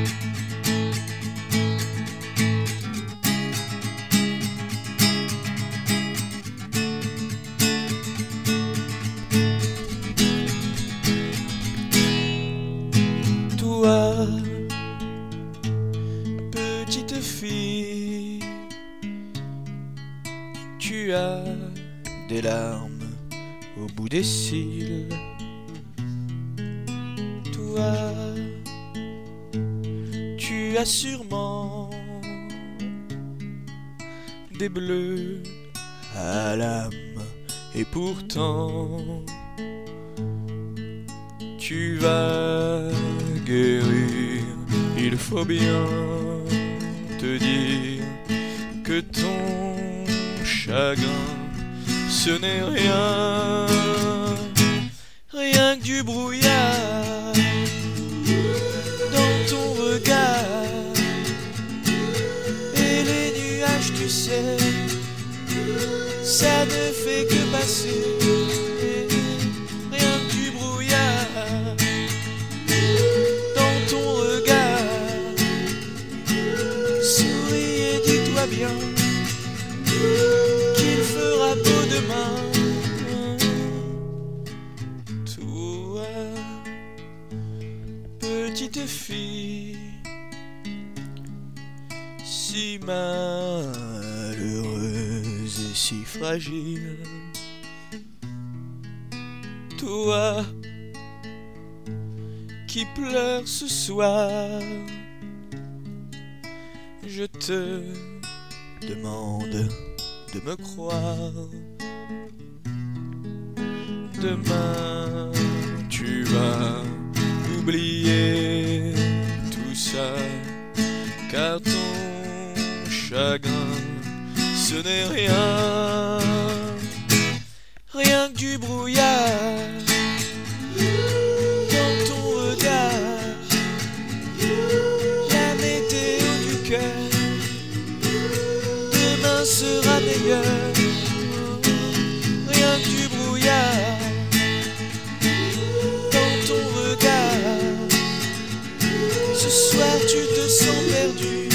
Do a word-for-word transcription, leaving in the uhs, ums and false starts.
Toi, petite fille, tu as des larmes au bout des cils. Toi, tu as sûrement des bleus à l'âme, et pourtant tu vas guérir. Il faut bien te dire que ton chagrin, ce n'est rien, rien que du brouillard dans ton regard. Et les nuages, tu sais, ça ne fait que passer. Rien que du brouillard dans ton regard. Souris et dis-toi bien qu'il fera beau demain. Toi, petite fille, si malheureuse et si fragile. Toi qui pleures ce soir, je te demande de me croire. Demain tu vas oublier tout ça, car ton chagrin, ce n'est rien, rien que du brouillard dans ton regard. La météo du cœur demain sera meilleure. Rien que du brouillard dans ton regard. Ce soir tu te sens perdu.